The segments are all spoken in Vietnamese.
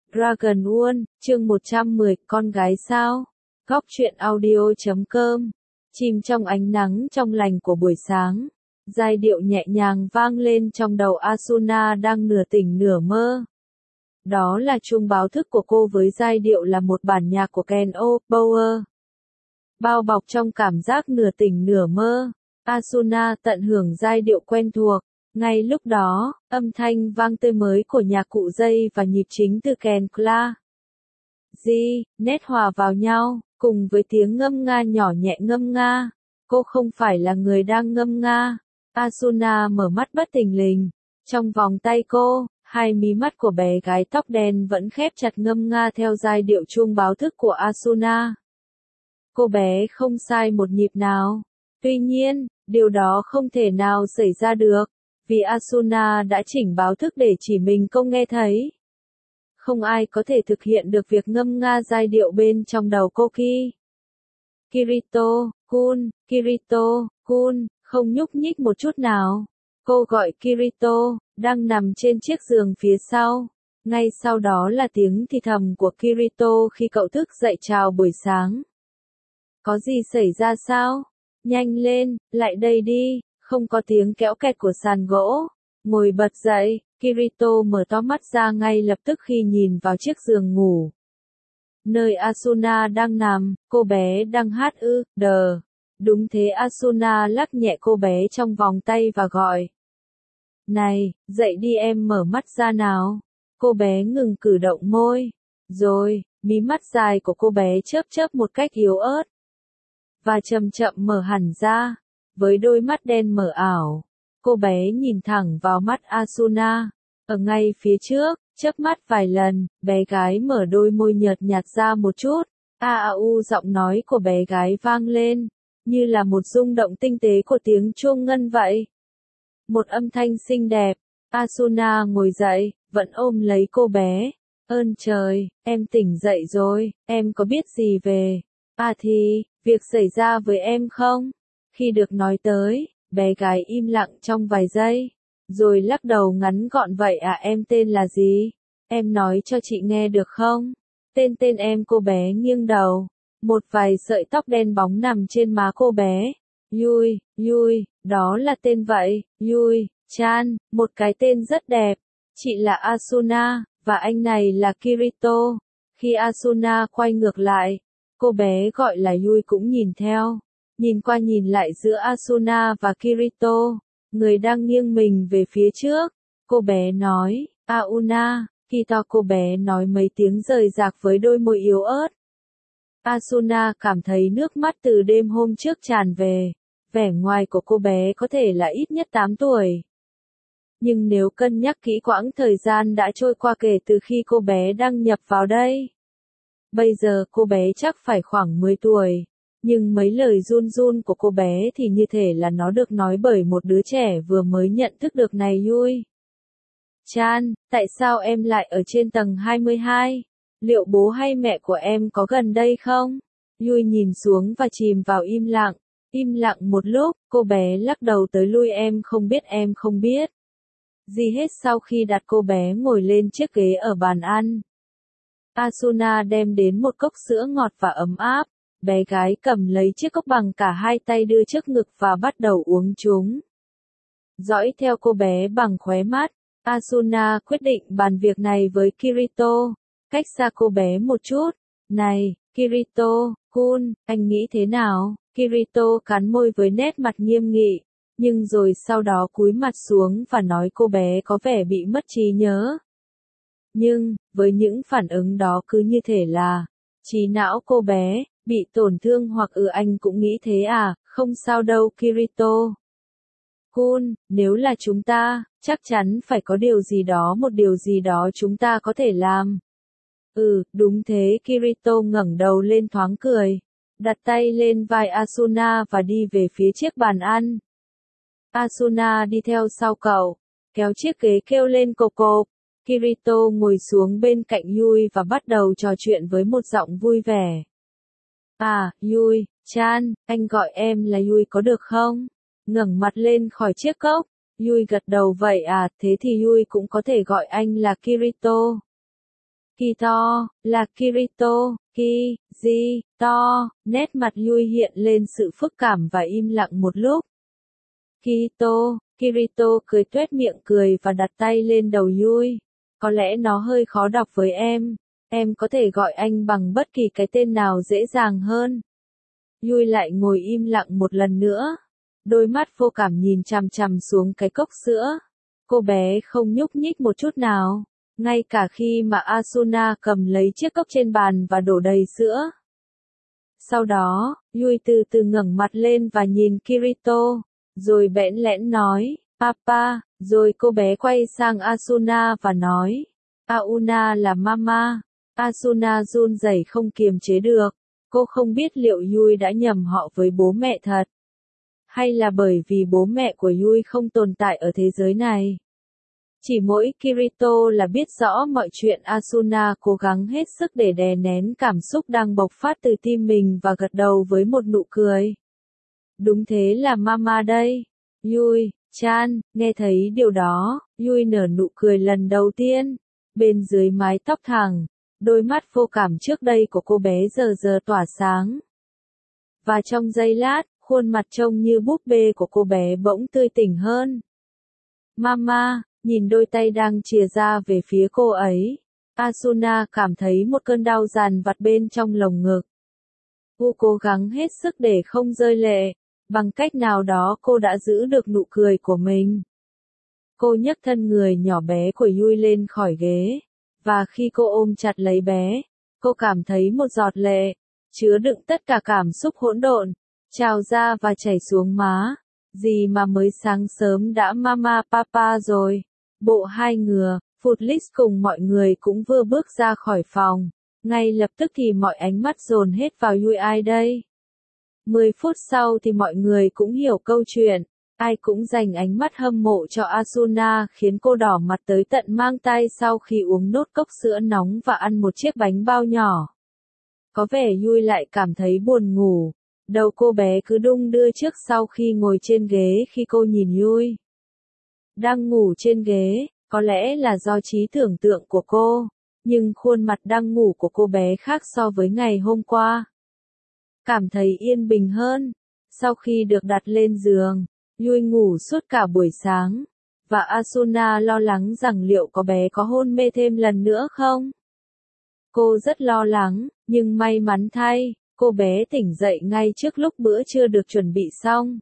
Dragon World, chương 110, con gái sao? Góc truyện audio.com. Chìm trong ánh nắng trong lành của buổi sáng, giai điệu nhẹ nhàng vang lên trong đầu Asuna đang nửa tỉnh nửa mơ. Đó là chuông báo thức của cô với giai điệu là một bản nhạc của Ken Power. Bao bọc trong cảm giác nửa tỉnh nửa mơ, Asuna tận hưởng giai điệu quen thuộc. Ngay lúc đó, âm thanh vang tươi mới của nhạc cụ dây và nhịp chính từ kèn Kla nét hòa vào nhau, cùng với tiếng ngâm nga nhỏ nhẹ ngâm nga. Cô không phải là người đang ngâm nga. Asuna mở mắt bất thình lình. Trong vòng tay cô, hai mí mắt của bé gái tóc đen vẫn khép chặt ngâm nga theo giai điệu chuông báo thức của Asuna. Cô bé không sai một nhịp nào. Tuy nhiên, điều đó không thể nào xảy ra được, vì Asuna đã chỉnh báo thức để chỉ mình cô nghe thấy. Không ai có thể thực hiện được việc ngâm nga giai điệu bên trong đầu cô khi Kirito-kun, không nhúc nhích một chút nào. Cô gọi Kirito, đang nằm trên chiếc giường phía sau. Ngay sau đó là tiếng thì thầm của Kirito khi cậu thức dậy chào buổi sáng. Có gì xảy ra sao? Nhanh lên, lại đây đi. Không có tiếng kéo kẹt của sàn gỗ. Ngồi bật dậy, Kirito mở to mắt ra ngay lập tức khi nhìn vào chiếc giường ngủ. Nơi Asuna đang nằm, cô bé đang hát đờ. Đúng thế, Asuna lắc nhẹ cô bé trong vòng tay và gọi. Này, dậy đi em, mở mắt ra nào. Cô bé ngừng cử động môi. Rồi, mí mắt dài của cô bé chớp chớp một cách yếu ớt. Và chậm chậm mở hẳn ra. Với đôi mắt đen mờ ảo, cô bé nhìn thẳng vào mắt Asuna. Ở ngay phía trước, chớp mắt vài lần, bé gái mở đôi môi nhợt nhạt ra một chút. Giọng nói của bé gái vang lên, như là một rung động tinh tế của tiếng chuông ngân vậy. Một âm thanh xinh đẹp. Asuna ngồi dậy, vẫn ôm lấy cô bé. Ơn trời, em tỉnh dậy rồi, em có biết gì về việc xảy ra với em không? Khi được nói tới, bé gái im lặng trong vài giây, rồi lắc đầu ngắn gọn. Vậy em tên là gì? Em nói cho chị nghe được không? Tên em. Cô bé nghiêng đầu. Một vài sợi tóc đen bóng nằm trên má cô bé. Yui, đó là tên vậy, Yui-chan, một cái tên rất đẹp. Chị là Asuna, và anh này là Kirito. Khi Asuna quay ngược lại, cô bé gọi là Yui cũng nhìn theo. Nhìn qua nhìn lại giữa Asuna và Kirito, người đang nghiêng mình về phía trước. Cô bé nói, Auna, Kito. Cô bé nói mấy tiếng rời rạc với đôi môi yếu ớt. Asuna cảm thấy nước mắt từ đêm hôm trước tràn về. Vẻ ngoài của cô bé có thể là ít nhất 8 tuổi. Nhưng nếu cân nhắc kỹ quãng thời gian đã trôi qua kể từ khi cô bé đăng nhập vào đây, bây giờ cô bé chắc phải khoảng 10 tuổi. Nhưng mấy lời run run của cô bé thì như thể là nó được nói bởi một đứa trẻ vừa mới nhận thức được. Này Yui-chan, tại sao em lại ở trên tầng 22? Liệu bố hay mẹ của em có gần đây không? Yui nhìn xuống và chìm vào im lặng. Im lặng một lúc, cô bé lắc đầu tới lui. Em không biết gì hết. Sau khi đặt cô bé ngồi lên chiếc ghế ở bàn ăn, Asuna đem đến một cốc sữa ngọt và ấm áp. Bé gái cầm lấy chiếc cốc bằng cả hai tay đưa trước ngực và bắt đầu uống chúng. Dõi theo cô bé bằng khóe mắt, Asuna quyết định bàn việc này với Kirito, cách xa cô bé một chút. Này, Kirito-kun, anh nghĩ thế nào? Kirito cắn môi với nét mặt nghiêm nghị, nhưng rồi sau đó cúi mặt xuống và nói. Cô bé có vẻ bị mất trí nhớ. Nhưng, với những phản ứng đó cứ như thể là trí não cô bé bị tổn thương hoặc anh cũng nghĩ thế à? Không sao đâu Kirito-kun, nếu là chúng ta, chắc chắn phải có một điều gì đó chúng ta có thể làm. Đúng thế. Kirito ngẩng đầu lên thoáng cười, đặt tay lên vai Asuna và đi về phía chiếc bàn ăn. Asuna đi theo sau cậu, kéo chiếc ghế kêu lên cộp cộp. Kirito ngồi xuống bên cạnh Yui và bắt đầu trò chuyện với một giọng vui vẻ. Yui-chan, anh gọi em là Yui có được không? Ngẩng mặt lên khỏi chiếc cốc, Yui gật đầu. Vậy thế thì Yui cũng có thể gọi anh là Kirito. Kito, là Kirito, To, nét mặt Yui hiện lên sự phức cảm và im lặng một lúc. Kirito cười tuét miệng cười và đặt tay lên đầu Yui. Có lẽ nó hơi khó đọc với em có thể gọi anh bằng bất kỳ cái tên nào dễ dàng hơn. Yui lại ngồi im lặng một lần nữa. Đôi mắt vô cảm nhìn chằm chằm xuống cái cốc sữa. Cô bé không nhúc nhích một chút nào, ngay cả khi mà Asuna cầm lấy chiếc cốc trên bàn và đổ đầy sữa. Sau đó, Yui từ từ ngẩng mặt lên và nhìn Kirito, rồi bẽn lẽn nói, Papa, rồi cô bé quay sang Asuna và nói, Auna là mama. Asuna run rẩy không kiềm chế được, cô không biết liệu Yui đã nhầm họ với bố mẹ thật, hay là bởi vì bố mẹ của Yui không tồn tại ở thế giới này. Chỉ mỗi Kirito là biết rõ mọi chuyện. Asuna cố gắng hết sức để đè nén cảm xúc đang bộc phát từ tim mình và gật đầu với một nụ cười. Đúng thế là mama đây. Yui-chan, nghe thấy điều đó, Yui nở nụ cười lần đầu tiên. Bên dưới mái tóc thẳng, đôi mắt vô cảm trước đây của cô bé giờ giờ tỏa sáng. Và trong giây lát, khuôn mặt trông như búp bê của cô bé bỗng tươi tỉnh hơn. Mama, nhìn đôi tay đang chìa ra về phía cô ấy. Asuna cảm thấy một cơn đau dằn vặt bên trong lồng ngực. Cô cố gắng hết sức để không rơi lệ. Bằng cách nào đó cô đã giữ được nụ cười của mình. Cô nhấc thân người nhỏ bé của Yui lên khỏi ghế. Và khi cô ôm chặt lấy bé, cô cảm thấy một giọt lệ, chứa đựng tất cả cảm xúc hỗn độn, trào ra và chảy xuống má. Gì mà mới sáng sớm đã mama papa rồi. Bộ hai ngừa, Footlish cùng mọi người cũng vừa bước ra khỏi phòng. Ngay lập tức thì mọi ánh mắt dồn hết vào Yui. Ai đây? 10 phút sau thì mọi người cũng hiểu câu chuyện. Ai cũng dành ánh mắt hâm mộ cho Asuna khiến cô đỏ mặt tới tận mang tai sau khi uống nốt cốc sữa nóng và ăn một chiếc bánh bao nhỏ. Có vẻ Yui lại cảm thấy buồn ngủ. Đầu cô bé cứ đung đưa trước sau khi ngồi trên ghế khi cô nhìn Yui. Đang ngủ trên ghế, có lẽ là do trí tưởng tượng của cô, nhưng khuôn mặt đang ngủ của cô bé khác so với ngày hôm qua. Cảm thấy yên bình hơn. Sau khi được đặt lên giường, Yui ngủ suốt cả buổi sáng, và Asuna lo lắng rằng liệu có bé có hôn mê thêm lần nữa không? Cô rất lo lắng, nhưng may mắn thay, cô bé tỉnh dậy ngay trước lúc bữa trưa được chuẩn bị xong.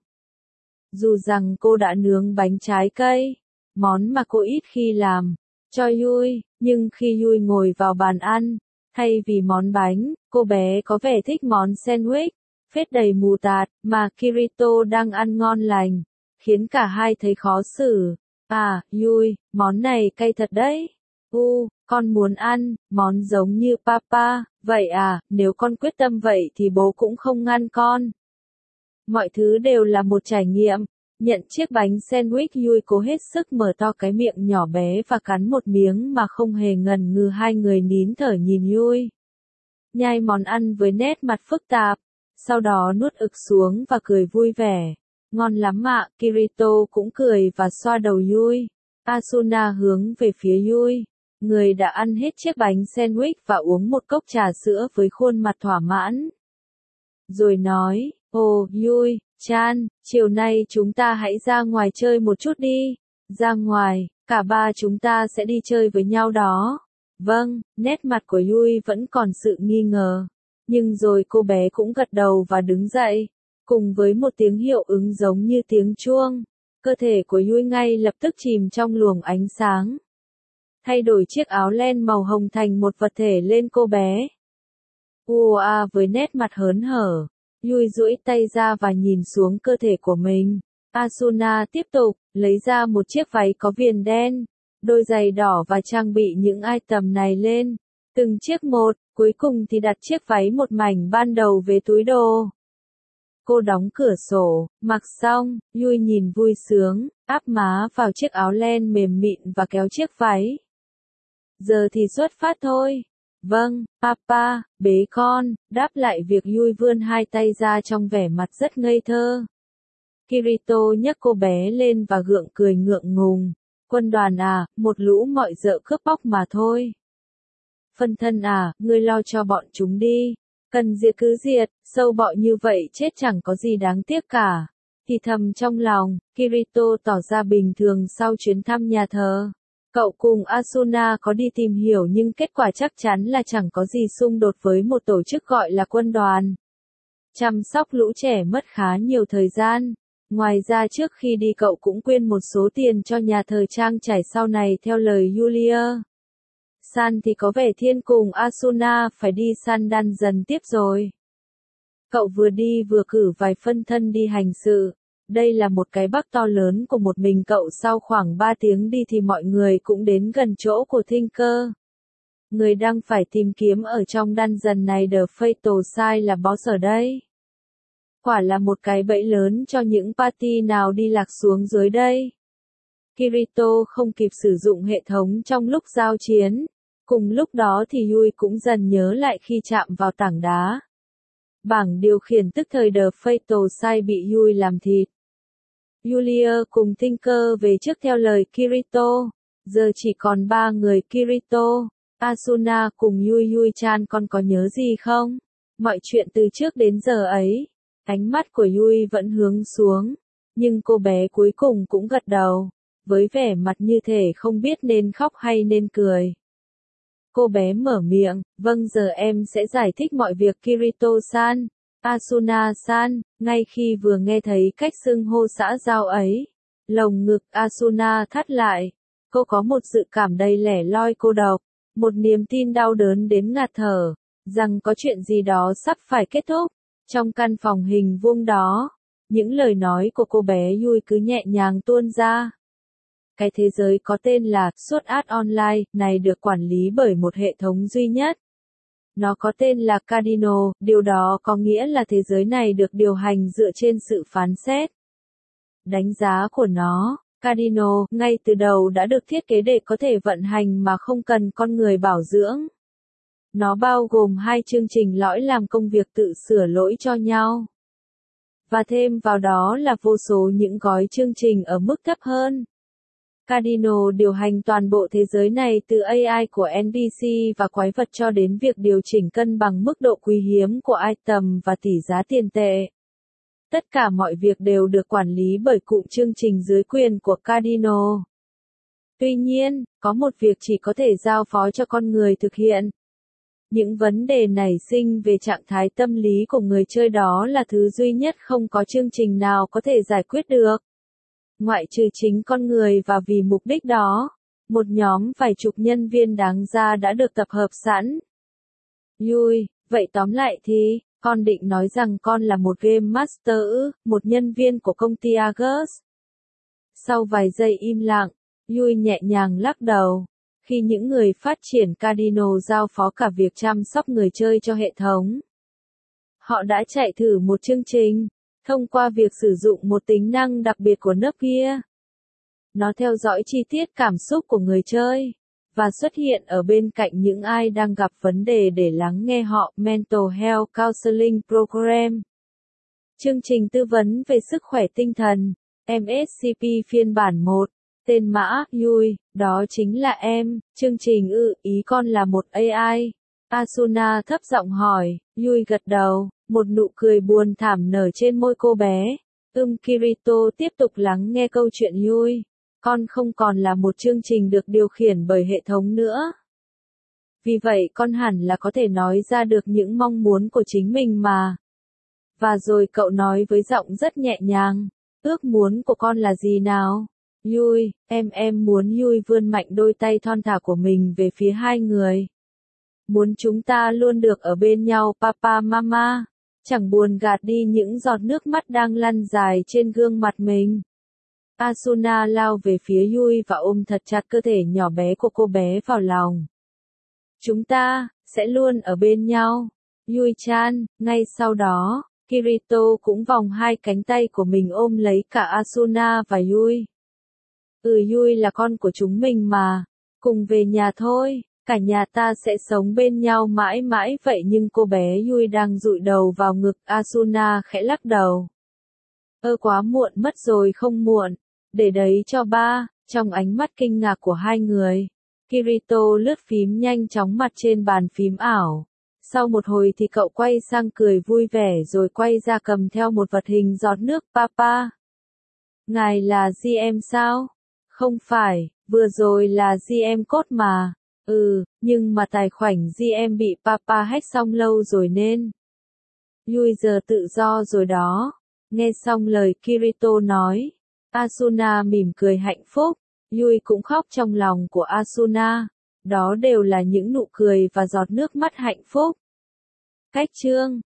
Dù rằng cô đã nướng bánh trái cây, món mà cô ít khi làm, cho Yui, nhưng khi Yui ngồi vào bàn ăn, thay vì món bánh, cô bé có vẻ thích món sandwich, phết đầy mù tạt, mà Kirito đang ăn ngon lành, khiến cả hai thấy khó xử. À, Yui, món này cay thật đấy. Con muốn ăn, món giống như papa, vậy à, nếu con quyết tâm vậy thì bố cũng không ngăn con. Mọi thứ đều là một trải nghiệm. Nhận chiếc bánh sandwich, Yui cố hết sức mở to cái miệng nhỏ bé và cắn một miếng mà không hề ngần ngừ. Hai người nín thở nhìn Yui nhai món ăn với nét mặt phức tạp, sau đó nuốt ực xuống và cười vui vẻ. Ngon lắm ạ. Kirito cũng cười và xoa đầu Yui. Asuna hướng về phía Yui, người đã ăn hết chiếc bánh sandwich và uống một cốc trà sữa với khuôn mặt thỏa mãn. Rồi nói, Yui-chan, chiều nay chúng ta hãy ra ngoài chơi một chút đi. Ra ngoài, cả ba chúng ta sẽ đi chơi với nhau đó. Vâng, nét mặt của Yui vẫn còn sự nghi ngờ. Nhưng rồi cô bé cũng gật đầu và đứng dậy. Cùng với một tiếng hiệu ứng giống như tiếng chuông, cơ thể của Yui ngay lập tức chìm trong luồng ánh sáng. Thay đổi chiếc áo len màu hồng thành một vật thể lên cô bé. Với nét mặt hớn hở, Yui duỗi tay ra và nhìn xuống cơ thể của mình. Asuna tiếp tục, lấy ra một chiếc váy có viền đen, đôi giày đỏ và trang bị những item này lên. Từng chiếc một, cuối cùng thì đặt chiếc váy một mảnh ban đầu về túi đồ. Cô đóng cửa sổ, mặc xong, Yui nhìn vui sướng, áp má vào chiếc áo len mềm mịn và kéo chiếc váy. Giờ thì xuất phát thôi. Vâng, papa, bế con, đáp lại việc Yui vươn hai tay ra trong vẻ mặt rất ngây thơ. Kirito nhấc cô bé lên và gượng cười ngượng ngùng. Quân đoàn à, một lũ mọi dợ cướp bóc mà thôi. phân thân à, ngươi lo cho bọn chúng đi. Cần diệt cứ diệt, sâu bọ như vậy chết chẳng có gì đáng tiếc cả. Thì thầm trong lòng, Kirito tỏ ra bình thường sau chuyến thăm nhà thờ. Cậu cùng Asuna có đi tìm hiểu nhưng kết quả chắc chắn là chẳng có gì xung đột với một tổ chức gọi là quân đoàn. Chăm sóc lũ trẻ mất khá nhiều thời gian. Ngoài ra trước khi đi cậu cũng quyên một số tiền cho nhà thờ trang trải sau này theo lời Yulia. San thì có vẻ thiên cùng Asuna phải đi săn đan dần tiếp rồi. Cậu vừa đi vừa cử vài phân thân đi hành sự. Đây là một cái bắc to lớn của một mình cậu. Sau khoảng 3 tiếng đi thì mọi người cũng đến gần chỗ của Tinker. Người đang phải tìm kiếm ở trong đan dần này The Fatal Side là boss ở đây. Quả là một cái bẫy lớn cho những party nào đi lạc xuống dưới đây. Kirito không kịp sử dụng hệ thống trong lúc giao chiến. Cùng lúc đó thì Yui cũng dần nhớ lại khi chạm vào tảng đá. Bảng điều khiển tức thời The Fatal Side bị Yui làm thịt. Yulia cùng Tinker về trước theo lời Kirito. Giờ chỉ còn 3 người Kirito, Asuna cùng Yui-chan, con có nhớ gì không? Mọi chuyện từ trước đến giờ ấy. Ánh mắt của Yui vẫn hướng xuống. Nhưng cô bé cuối cùng cũng gật đầu. Với vẻ mặt như thể không biết nên khóc hay nên cười. Cô bé mở miệng, vâng giờ em sẽ giải thích mọi việc Kirito-san. Asuna-san, ngay khi vừa nghe thấy cách xưng hô xã giao ấy. Lồng ngực Asuna thắt lại. Cô có một dự cảm đầy lẻ loi cô độc. Một niềm tin đau đớn đến ngạt thở. Rằng có chuyện gì đó sắp phải kết thúc. Trong căn phòng hình vuông đó. Những lời nói của cô bé Yui cứ nhẹ nhàng tuôn ra. Cái thế giới có tên là Sword Art Online này được quản lý bởi một hệ thống duy nhất. Nó có tên là Cardinal, điều đó có nghĩa là thế giới này được điều hành dựa trên sự phán xét. Đánh giá của nó, Cardinal ngay từ đầu đã được thiết kế để có thể vận hành mà không cần con người bảo dưỡng. Nó bao gồm 2 chương trình lõi làm công việc tự sửa lỗi cho nhau. Và thêm vào đó là vô số những gói chương trình ở mức thấp hơn. Cardinal điều hành toàn bộ thế giới này từ AI của NPC và quái vật cho đến việc điều chỉnh cân bằng mức độ quý hiếm của item và tỷ giá tiền tệ. Tất cả mọi việc đều được quản lý bởi cụm chương trình dưới quyền của Cardinal. Tuy nhiên, có một việc chỉ có thể giao phó cho con người thực hiện. Những vấn đề nảy sinh về trạng thái tâm lý của người chơi đó là thứ duy nhất không có chương trình nào có thể giải quyết được. Ngoại trừ chính con người, và vì mục đích đó, một nhóm vài chục nhân viên đáng ra đã được tập hợp sẵn. Yui, vậy tóm lại thì, con định nói rằng con là một Game Master ư, một nhân viên của công ty Aegis. Sau vài giây im lặng, Yui nhẹ nhàng lắc đầu. Khi những người phát triển Cardinal giao phó cả việc chăm sóc người chơi cho hệ thống. Họ đã chạy thử một chương trình. Thông qua việc sử dụng một tính năng đặc biệt của nấc kia. Nó theo dõi chi tiết cảm xúc của người chơi, và xuất hiện ở bên cạnh những ai đang gặp vấn đề để lắng nghe họ. Mental Health Counseling Program. Chương trình tư vấn về sức khỏe tinh thần, MSCP phiên bản 1. Tên mã, Yui, đó chính là em. Chương trình ý con là một AI. Asuna thấp giọng hỏi, Yui gật đầu. Một nụ cười buồn thảm nở trên môi cô bé. Kirito tiếp tục lắng nghe câu chuyện Yui. Con không còn là một chương trình được điều khiển bởi hệ thống nữa. Vì vậy con hẳn là có thể nói ra được những mong muốn của chính mình mà. Và rồi cậu nói với giọng rất nhẹ nhàng. Ước muốn của con là gì nào? Yui, em muốn. Yui vươn mạnh đôi tay thon thả của mình về phía hai người. Muốn chúng ta luôn được ở bên nhau papa mama. Chẳng buồn gạt đi những giọt nước mắt đang lăn dài trên gương mặt mình. Asuna lao về phía Yui và ôm thật chặt cơ thể nhỏ bé của cô bé vào lòng. Chúng ta sẽ luôn ở bên nhau. Yui-chan, ngay sau đó, Kirito cũng vòng hai cánh tay của mình ôm lấy cả Asuna và Yui. Yui là con của chúng mình mà. Cùng về nhà thôi. Cả nhà ta sẽ sống bên nhau mãi mãi vậy. Nhưng cô bé Yui đang dụi đầu vào ngực Asuna khẽ lắc đầu. Quá muộn mất rồi. Không muộn. Để đấy cho ba. Trong ánh mắt kinh ngạc của hai người, Kirito lướt phím nhanh chóng mặt trên bàn phím ảo. Sau một hồi thì cậu quay sang cười vui vẻ rồi quay ra cầm theo một vật hình giọt nước. Papa. Ngài là GM sao? Không phải, vừa rồi là GM code mà. Nhưng mà tài khoản GM bị Papa hack xong lâu rồi nên. Yui giờ tự do rồi đó. Nghe xong lời Kirito nói, Asuna mỉm cười hạnh phúc. Yui cũng khóc trong lòng của Asuna. Đó đều là những nụ cười và giọt nước mắt hạnh phúc. Cách chương